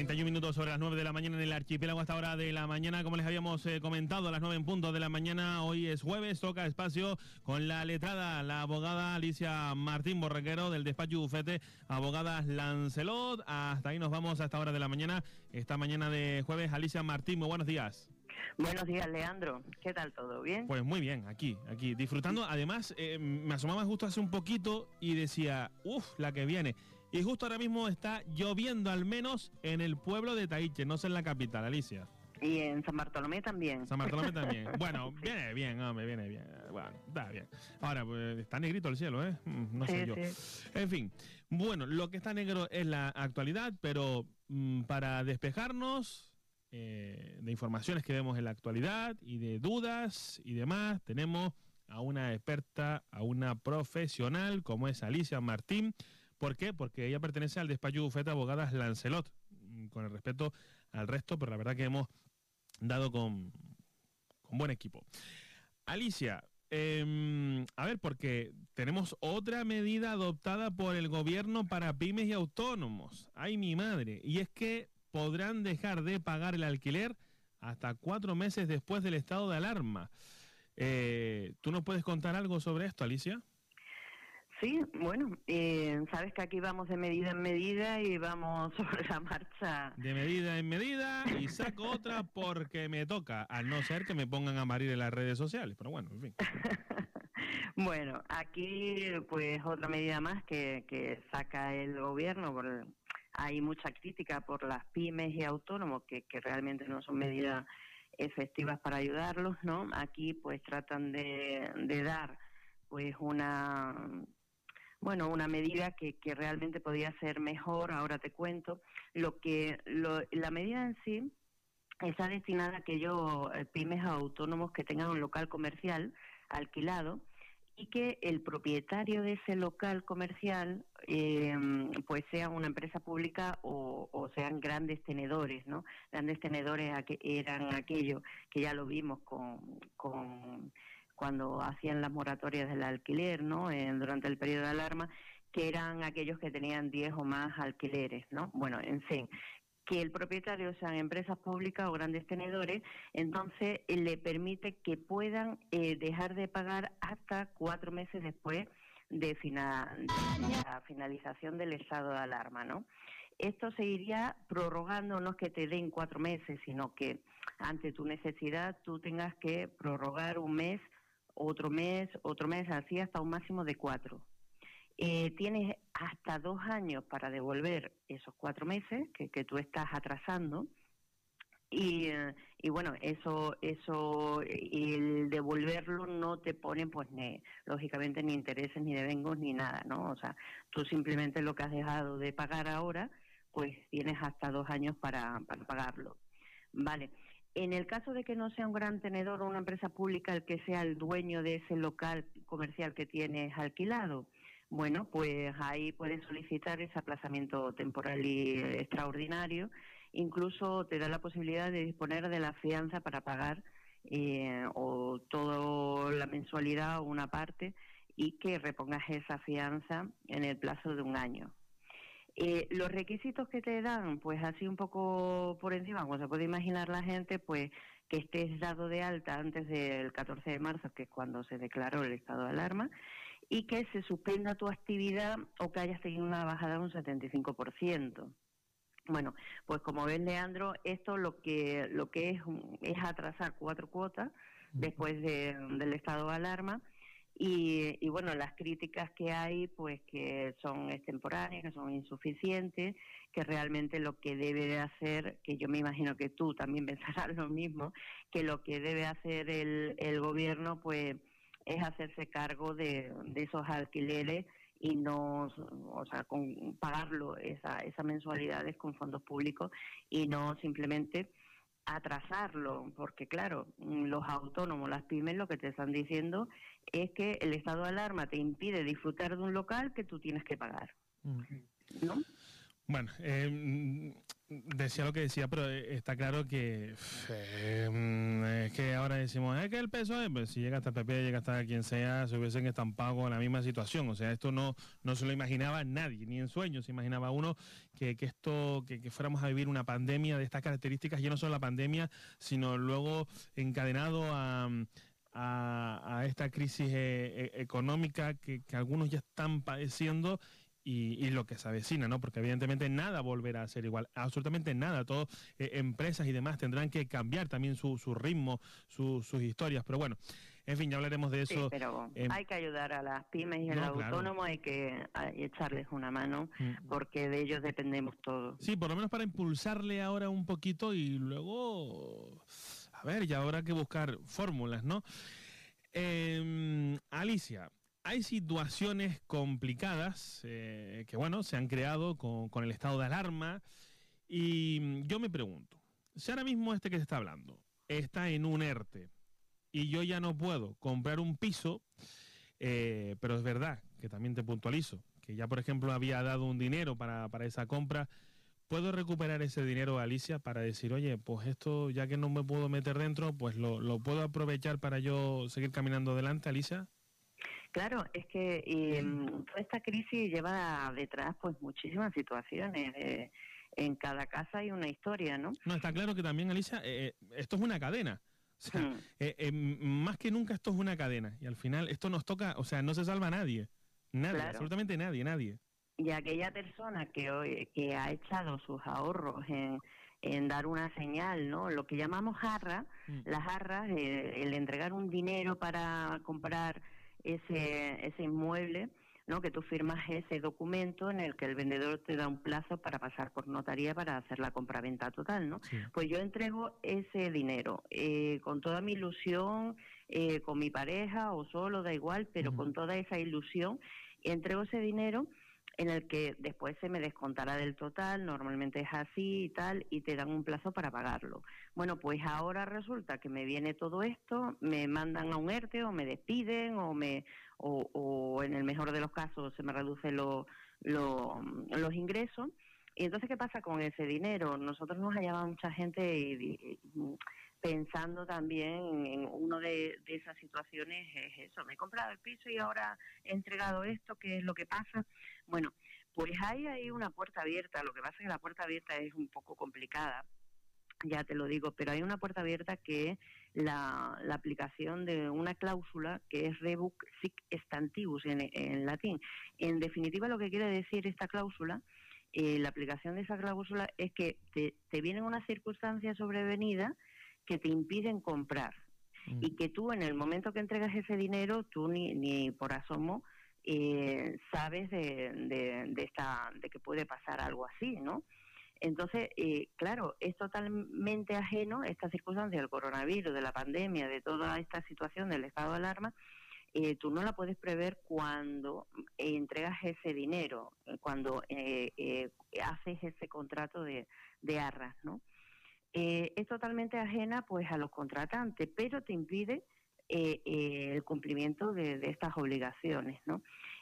31 minutos sobre las 9 de la mañana en el archipiélago. Hasta hora de la mañana, como les habíamos comentado, a las 9 en punto de la mañana. Hoy es jueves, toca espacio con la letrada, la abogada Alicia Martín Borreguero del despacho Bufete Abogadas Lancelot. Hasta ahí nos vamos a esta hora de la mañana, esta mañana de jueves. Alicia Martín, muy buenos días. Buenos días, Leandro. ¿Qué tal todo? ¿Bien? Pues muy bien, aquí, disfrutando. Además, me asomaba justo hace un poquito y decía, la que viene. Y justo ahora mismo está lloviendo, al menos en el pueblo de Taiche, no sé en la capital, Alicia. Y en San Bartolomé también. San Bartolomé también. Bueno, sí. Viene bien, hombre, viene bien. Bueno, está bien. Ahora, pues está negrito el cielo, ¿eh? No sé yo. Sí. En fin, bueno, lo que está negro es la actualidad, pero para despejarnos de informaciones que vemos en la actualidad y de dudas y demás, tenemos a una experta, a una profesional como es Alicia Martín. ¿Por qué? Porque ella pertenece al despacho Bufete Abogadas Lancelot, con el respeto al resto, pero la verdad que hemos dado con buen equipo. Alicia, a ver, porque tenemos otra medida adoptada por el gobierno para pymes y autónomos. ¡Ay, mi madre! Y es que podrán dejar de pagar el alquiler hasta 4 meses después del estado de alarma. ¿Tú nos puedes contar algo sobre esto, Alicia? Sí, bueno, sabes que aquí vamos de medida en medida y vamos sobre la marcha. De medida en medida y saco otra porque me toca, al no ser que me pongan a parir en las redes sociales, pero bueno, en fin. Bueno, aquí pues otra medida más que saca el gobierno. Hay mucha crítica por las pymes y autónomos que realmente no son medidas efectivas para ayudarlos, ¿no? Aquí pues tratan de dar pues una medida que realmente podía ser mejor. Ahora te cuento. La medida en sí está destinada a aquellos pymes autónomos que tengan un local comercial alquilado y que el propietario de ese local comercial pues sea una empresa pública o sean grandes tenedores, ¿no? Grandes tenedores eran aquellos que ya lo vimos con cuando hacían las moratorias del alquiler, ¿no? Durante el periodo de alarma, que eran aquellos que tenían 10 o más alquileres, ¿no? Bueno, en fin, que el propietario sean empresas públicas o grandes tenedores, entonces le permite que puedan dejar de pagar hasta 4 meses después de la finalización del estado de alarma, ¿no? Esto se iría prorrogando, no es que te den 4 meses, sino que ante tu necesidad tú tengas que prorrogar un mes, otro mes, así hasta un máximo de 4. Tienes hasta 2 años para devolver esos 4 meses que tú estás atrasando y bueno, eso el devolverlo no te pone pues lógicamente ni intereses ni devengos ni nada, ¿no? O sea, tú simplemente lo que has dejado de pagar ahora pues tienes hasta 2 años para pagarlo. Vale. En el caso de que no sea un gran tenedor o una empresa pública el que sea el dueño de ese local comercial que tienes alquilado, bueno, pues ahí puedes solicitar ese aplazamiento temporal y extraordinario. Incluso te da la posibilidad de disponer de la fianza para pagar o toda la mensualidad o una parte y que repongas esa fianza en el plazo de 1 año. Los requisitos que te dan, pues así un poco por encima, como se puede imaginar la gente, pues que estés dado de alta antes del 14 de marzo, que es cuando se declaró el estado de alarma, y que se suspenda tu actividad o que hayas tenido una bajada de un 75%. Bueno, pues como ves, Leandro, esto lo que es atrasar 4 cuotas después del estado de alarma. Y bueno, las críticas que hay, pues que son extemporáneas, que son insuficientes, que realmente lo que debe de hacer, que yo me imagino que tú también pensarás lo mismo, que lo que debe hacer el gobierno, pues es hacerse cargo de esos alquileres y no, o sea, pagarlo esas mensualidades con fondos públicos y no simplemente atrasarlo, porque claro, los autónomos, las pymes, lo que te están diciendo es que el estado de alarma te impide disfrutar de un local que tú tienes que pagar, ¿no? Bueno, decía lo que decía, pero está claro que es que ahora decimos, es que el PSOE, pues si llega hasta el PP, llega hasta quien sea, se hubiesen estampado con la misma situación. O sea, esto no se lo imaginaba nadie, ni en sueños se imaginaba uno que fuéramos a vivir una pandemia de estas características, ya no solo la pandemia, sino luego encadenado a esta crisis económica que algunos ya están padeciendo y lo que se avecina, ¿no? Porque evidentemente nada volverá a ser igual, absolutamente nada. Todas empresas y demás tendrán que cambiar también su ritmo, sus historias. Pero bueno, en fin, ya hablaremos de Sí, eso. pero hay que ayudar a las pymes y a los No, claro. autónomos, hay que echarles una mano, Mm. porque de ellos dependemos todos. Sí, por lo menos para impulsarle ahora un poquito y luego, a ver, ya habrá que buscar fórmulas, ¿no? Alicia, hay situaciones complicadas que, bueno, se han creado con el estado de alarma y yo me pregunto, si ahora mismo este que se está hablando está en un ERTE y yo ya no puedo comprar un piso, pero es verdad que también te puntualizo, que ya por ejemplo había dado un dinero para esa compra. ¿Puedo recuperar ese dinero, Alicia, para decir, oye, pues esto, ya que no me puedo meter dentro, pues lo puedo aprovechar para yo seguir caminando adelante, Alicia? Claro, es que toda esta crisis lleva detrás pues muchísimas situaciones. En cada casa hay una historia, ¿no? No, está claro que también, Alicia, esto es una cadena. O sea, Mm. más que nunca esto es una cadena. Y al final esto nos toca, o sea, no se salva a nadie. Nadie, Claro. absolutamente nadie, nadie. Y aquella persona que hoy que ha echado sus ahorros en dar una señal, ¿no? Lo que llamamos jarra, Mm. las jarras, el entregar un dinero para comprar ese inmueble, ¿no? Que tú firmas ese documento en el que el vendedor te da un plazo para pasar por notaría para hacer la compraventa total, ¿no? Sí. Pues yo entrego ese dinero con toda mi ilusión, con mi pareja o solo, da igual, pero Ujú. con toda esa ilusión, entrego ese dinero en el que después se me descontará del total, normalmente es así y tal, y te dan un plazo para pagarlo. Bueno, pues ahora resulta que me viene todo esto, me mandan a un ERTE o me despiden o en el mejor de los casos se me reducen los ingresos. Y entonces, ¿qué pasa con ese dinero? Nosotros nos ha llamado mucha gente pensando también en una de esas situaciones, es eso, me he comprado el piso y ahora he entregado esto, ¿qué es lo que pasa? Bueno, pues hay ahí una puerta abierta, lo que pasa es que la puerta abierta es un poco complicada, ya te lo digo, pero hay una puerta abierta que es la aplicación de una cláusula que es rebus sic stantibus en latín. En definitiva, lo que quiere decir esta cláusula, la aplicación de esa cláusula es que te vienen unas circunstancias sobrevenidas que te impiden comprar Mm. y que tú en el momento que entregas ese dinero, tú ni por asomo sabes de que puede pasar algo así, ¿no? Entonces, claro, es totalmente ajeno esta circunstancia del coronavirus, de la pandemia, de toda esta situación del estado de alarma. Tú no la puedes prever cuando entregas ese dinero, cuando haces ese contrato de arras, ¿no? Es totalmente ajena pues a los contratantes, pero te impide el cumplimiento de estas obligaciones, ¿no?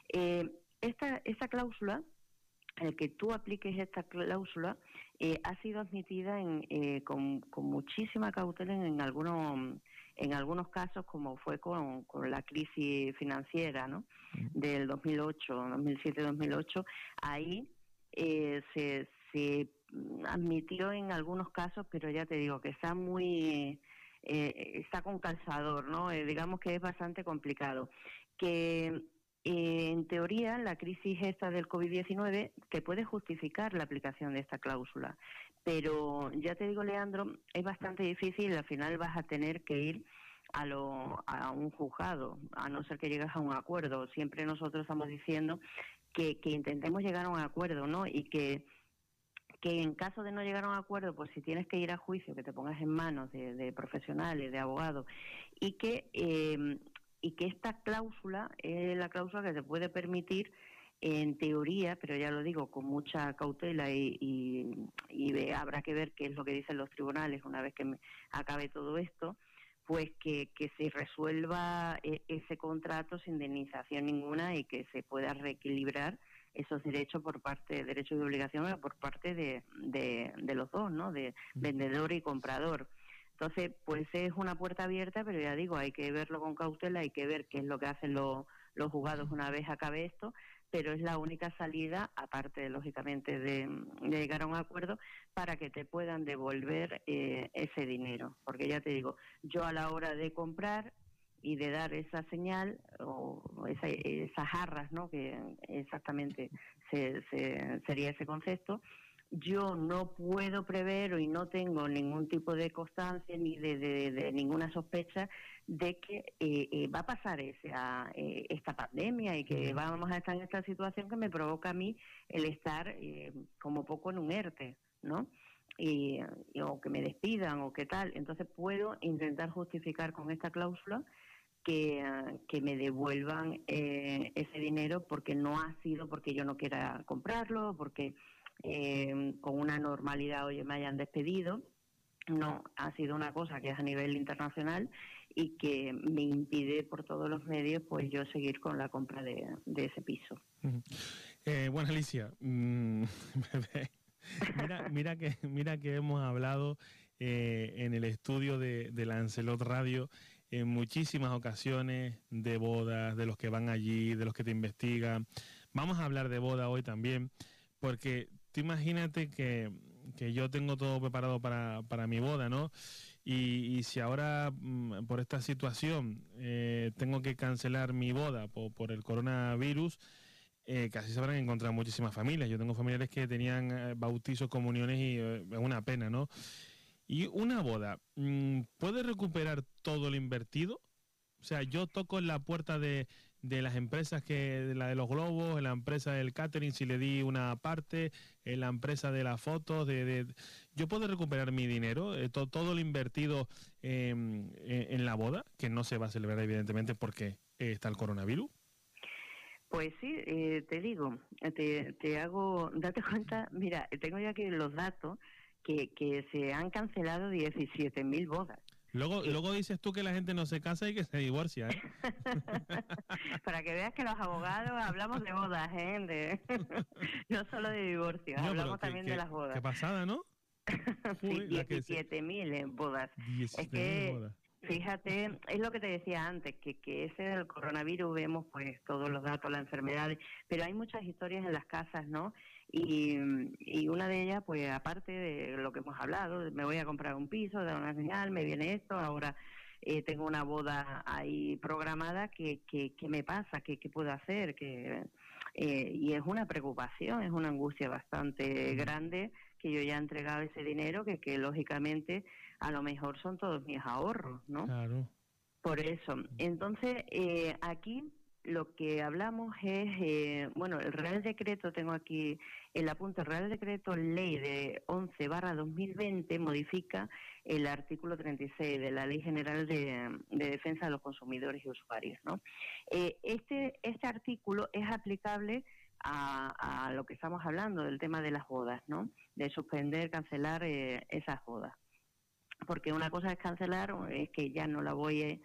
Esta cláusula, el que tú apliques esta cláusula, ha sido admitida con muchísima cautela en algunos casos, como fue con la crisis financiera, ¿no? Del 2008, 2007-2008. Ahí se admitió en algunos casos, pero ya te digo que está está con calzador, ¿no? Digamos que es bastante complicado. Que en teoría, la crisis esta del COVID-19 te puede justificar la aplicación de esta cláusula, pero ya te digo, Leandro, es bastante difícil y al final vas a tener que ir a un juzgado, a no ser que llegues a un acuerdo. Siempre nosotros estamos diciendo que intentemos llegar a un acuerdo, ¿no? Y que en caso de no llegar a un acuerdo, pues si tienes que ir a juicio, que te pongas en manos de profesionales, de abogados, y que esta cláusula es la cláusula que te puede permitir, en teoría, pero ya lo digo, con mucha cautela habrá que ver qué es lo que dicen los tribunales una vez que acabe todo esto, pues que se resuelva ese contrato sin indemnización ninguna y que se pueda reequilibrar esos derechos derechos y obligaciones por parte de los dos, ¿no? De vendedor y comprador. Entonces, pues es una puerta abierta, pero ya digo, hay que verlo con cautela, hay que ver qué es lo que hacen los juzgados una vez acabe esto, pero es la única salida, aparte, lógicamente, de llegar a un acuerdo para que te puedan devolver ese dinero. Porque ya te digo, yo a la hora de comprar y de dar esa señal o esas arras, ¿no? Que exactamente sería ese concepto, yo no puedo prever y no tengo ningún tipo de constancia ni de ninguna sospecha de que va a pasar esta pandemia y que vamos a estar en esta situación que me provoca a mí el estar como poco en un ERTE, ¿no? O que me despidan o qué tal. Entonces puedo intentar justificar con esta cláusula que me devuelvan ese dinero porque no ha sido porque yo no quiera comprarlo, porque con una normalidad, oye, me hayan despedido. No, ha sido una cosa que es a nivel internacional y que me impide por todos los medios pues yo seguir con la compra de ese piso. Bueno, Alicia, mira que hemos hablado en el estudio de Lancelot Radio en muchísimas ocasiones de bodas, de los que van allí, de los que te investigan. Vamos a hablar de boda hoy también, porque tú imagínate que yo tengo todo preparado para mi boda, ¿no? Y si ahora, por esta situación, tengo que cancelar mi boda por el coronavirus, casi se habrán encontrado muchísimas familias. Yo tengo familiares que tenían bautizos, comuniones y es una pena, ¿no? Y una boda, ¿puede recuperar todo lo invertido? O sea, yo toco en la puerta de las empresas, la de los globos, en la empresa del catering, si le di una parte, en la empresa de las fotos, ¿yo puedo recuperar mi dinero, todo lo invertido en la boda, que no se va a celebrar evidentemente porque está el coronavirus? Pues sí, te digo, date cuenta, mira, tengo ya aquí los datos que se han cancelado 17.000 bodas. Luego dices tú que la gente no se casa y que se divorcia, ¿eh? Para que veas que los abogados hablamos de bodas, ¿eh? No solo de divorcios, no, hablamos también de las bodas. Qué pasada, ¿no? Sí, 17.000 bodas. 17.000 bodas. Fíjate, es lo que te decía antes, que ese del coronavirus vemos pues todos los datos, las enfermedades, pero hay muchas historias en las casas, ¿no? Y una de ellas, pues aparte de lo que hemos hablado, me voy a comprar un piso, dar una señal, me viene esto, ahora tengo una boda ahí programada, ¿qué me pasa? ¿Qué puedo hacer? Y es una preocupación, es una angustia bastante grande, que yo ya he entregado ese dinero, que lógicamente a lo mejor son todos mis ahorros, ¿no? Claro. Por eso. Entonces, aquí lo que hablamos es, el Real Decreto, tengo aquí el apunte, el Real Decreto Ley de 11/2020 modifica el artículo 36 de la Ley General de Defensa de los Consumidores y Usuarios, ¿no? Este artículo es aplicable a lo que estamos hablando del tema de las bodas, ¿no? De suspender, cancelar esas bodas. Porque una cosa es cancelar, es que ya no la voy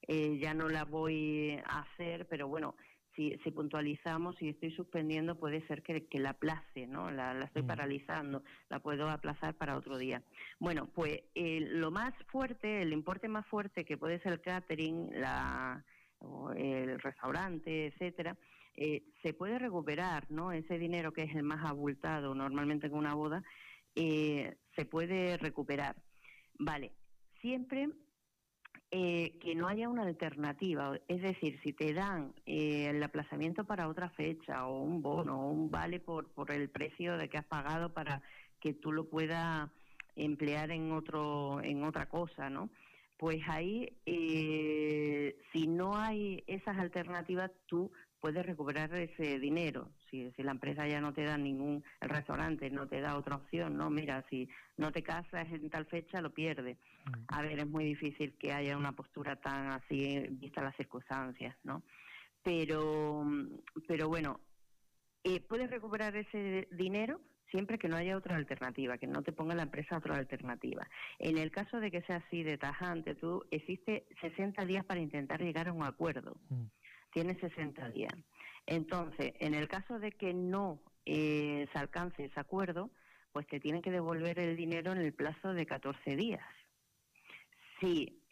a hacer, pero bueno, si puntualizamos, si estoy suspendiendo, puede ser que la aplace, ¿no? La estoy paralizando, la puedo aplazar para otro día. Bueno, pues lo más fuerte, el importe más fuerte, que puede ser el catering, o el restaurante, etcétera, se puede recuperar, ¿no? Ese dinero que es el más abultado normalmente con una boda, se puede recuperar. Vale, siempre que no haya una alternativa, es decir, si te dan el aplazamiento para otra fecha o un bono o un vale por el precio de que has pagado para que tú lo puedas emplear en otra cosa, ¿no? Pues ahí, si no hay esas alternativas, tú puedes recuperar ese dinero. Si la empresa ya no te da el restaurante no te da otra opción, ¿no? Mira, si no te casas en tal fecha, lo pierdes. A ver, es muy difícil que haya una postura tan así, vistas las circunstancias, ¿no? Pero bueno, puedes recuperar ese dinero siempre que no haya otra alternativa, que no te ponga la empresa otra alternativa. En el caso de que sea así de tajante, existe 60 días para intentar llegar a un acuerdo. Tienes 60 días. Entonces, en el caso de que no se alcance ese acuerdo, pues te tienen que devolver el dinero en el plazo de 14 días. Sí,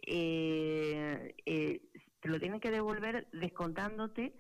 te lo tienen que devolver descontándote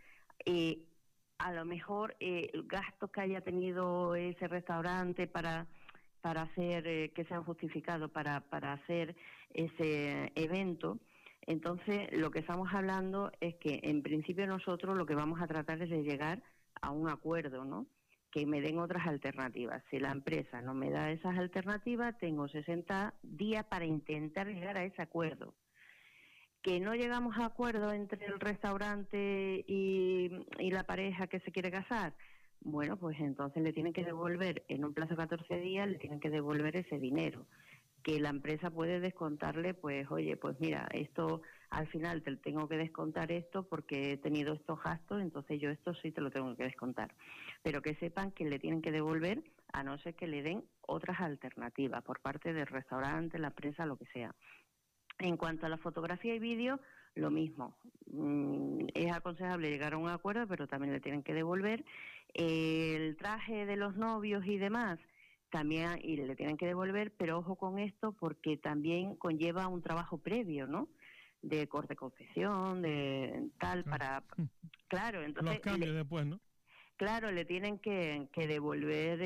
a lo mejor el gasto que haya tenido ese restaurante para hacer, que sean justificados para hacer ese evento. Entonces, lo que estamos hablando es que, en principio, nosotros lo que vamos a tratar es de llegar a un acuerdo, ¿no? Que me den otras alternativas. Si la empresa no me da esas alternativas, tengo 60 días para intentar llegar a ese acuerdo. Que no llegamos a acuerdo entre el restaurante y la pareja que se quiere casar, bueno, pues entonces le tienen que devolver, en un plazo de 14 días, le tienen que devolver ese dinero. Que la empresa puede descontarle, pues, oye, pues mira, esto al final te tengo que descontar esto porque he tenido estos gastos, entonces yo esto sí te lo tengo que descontar. Pero que sepan que le tienen que devolver, a no ser que le den otras alternativas por parte del restaurante, la empresa, lo que sea. En cuanto a la fotografía y vídeo, lo mismo. Es aconsejable llegar a un acuerdo, pero también le tienen que devolver. El traje de los novios y demás, también y le tienen que devolver, pero ojo con esto porque también conlleva un trabajo previo, ¿no? De corte confección, de tal, para... Claro, entonces... Los cambios después, ¿no? Claro, le tienen que devolver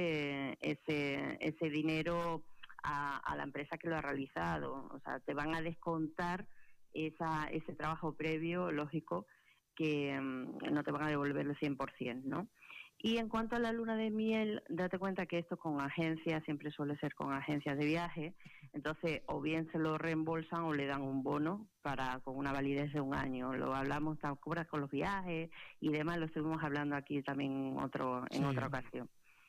ese dinero a la empresa que lo ha realizado. O sea, te van a descontar ese trabajo previo, lógico, que no te van a devolver el 100%, ¿no? Y en cuanto a la luna de miel, date cuenta que esto con agencias, siempre suele ser con agencias de viaje, entonces o bien se lo reembolsan o le dan un bono con una validez de 1 año. Lo hablamos, ¿te acuerdas? Con los viajes y demás, lo estuvimos hablando aquí también en otra ocasión.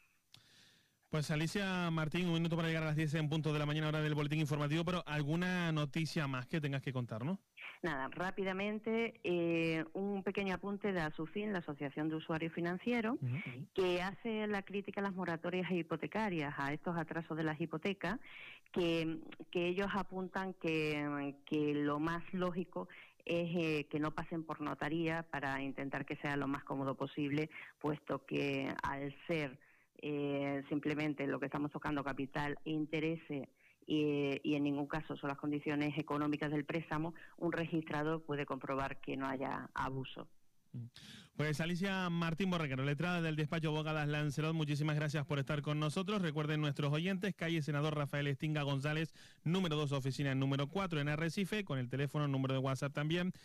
Pues Alicia Martín, 1 minuto para llegar a las 10 en punto de la mañana, hora del boletín informativo, pero ¿alguna noticia más que tengas que contarnos? Nada, rápidamente, un pequeño apunte de ASUFIN, la Asociación de Usuarios Financieros, que hace la crítica a las moratorias hipotecarias, a estos atrasos de las hipotecas, que ellos apuntan que lo más lógico es que no pasen por notaría para intentar que sea lo más cómodo posible, puesto que al ser simplemente lo que estamos tocando, capital e intereses, y en ningún caso son las condiciones económicas del préstamo, un registrador puede comprobar que no haya abuso. Pues Alicia Martín Borreguero, letrada del despacho Abogadas Lancelot, muchísimas gracias por estar con nosotros. Recuerden nuestros oyentes, calle Senador Rafael Estinga González, número 2, oficina número 4 en Arrecife, con el teléfono, número de WhatsApp también,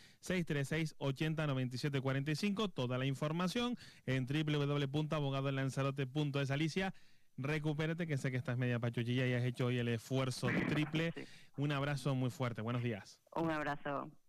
636-80-9745. Toda la información en www.abogadoslanzarote.es. Alicia, recupérate, que sé que estás media pachuchilla y has hecho hoy el esfuerzo triple. Un abrazo muy fuerte, buenos días. Un abrazo.